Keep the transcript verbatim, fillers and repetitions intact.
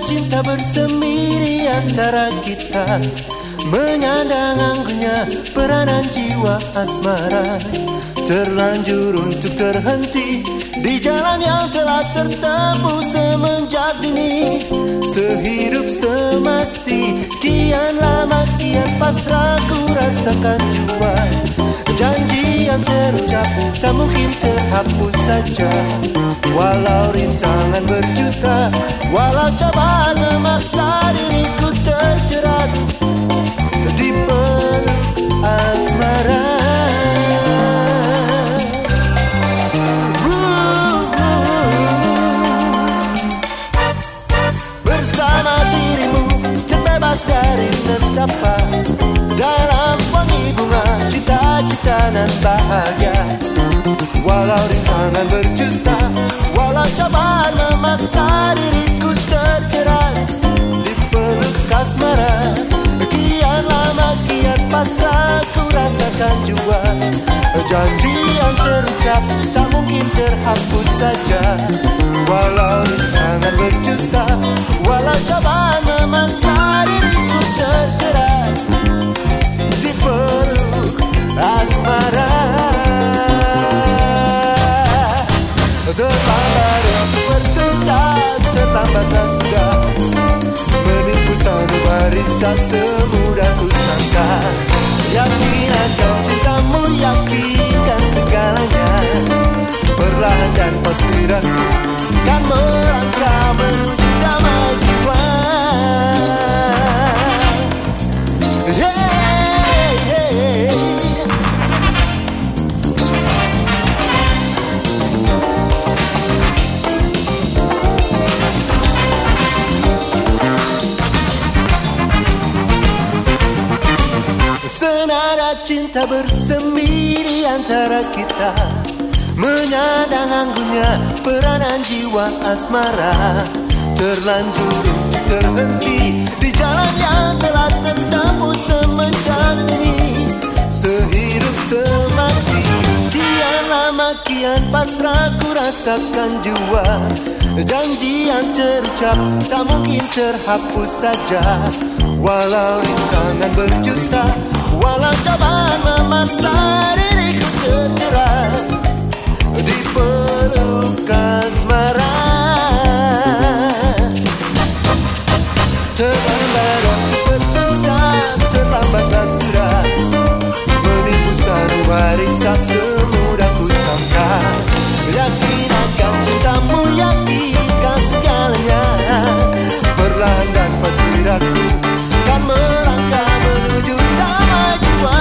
cinta bersemi di antara kita, menyandang anggunnya peranan jiwa asmara, terlanjur untuk terhenti di jalan yang telah tertempuh semenjak dini. Sehidup semati, kian lama kian pasrah ku rasakan jua. Janji yang terucap tak mungkin terhapus saja, walau rintangan berjuta, walau cobaan memaksa diriku terjerat di peluk asmara. Bersama dirimu terbebas dari nestapa, dalam wangi bunga cita-cita dan bahagia. Walau rintangan berjuta, walau cobaan memaksa diriku terjerat di peluk asmara. Kian lama kian pasrah ku rasakan jua. Janji yang terucap tak mungkin terhapus saja, walau rintangan berjuta, walau cobaan memaksa diriku terjerat di peluk asmara. Terlambat untuk bercinta, terlambatlah sudah menipu sanubari tak semudah ku sangka. Yakin akan cintamu, yakinkan segalanya, perlahan dan pasti aku kan melangkah menuju damai jiwa. Yeah, yeah. Senada cinta bersemi di antara kita, menyandang anggunnya peranan jiwa asmara, terlanjur untuk terhenti di jalan yang telah tertempuh semenjak ini. Sehidup semati, kian lama kian pasrah ku rasakan jua. Janji yang terucap tak mungkin terhapus saja, walau rintangan berjuta, walau cobaan memaksa diriku terjerat di peluk asmara. Terlambat untuk berpisah, terlambatlah sudah menipu sanubari tak semudah ku sangka. Yakin akan cintamu, yakinkan segalanya, perlahan dan pasti aku kan melangkah menuju damai jiwa.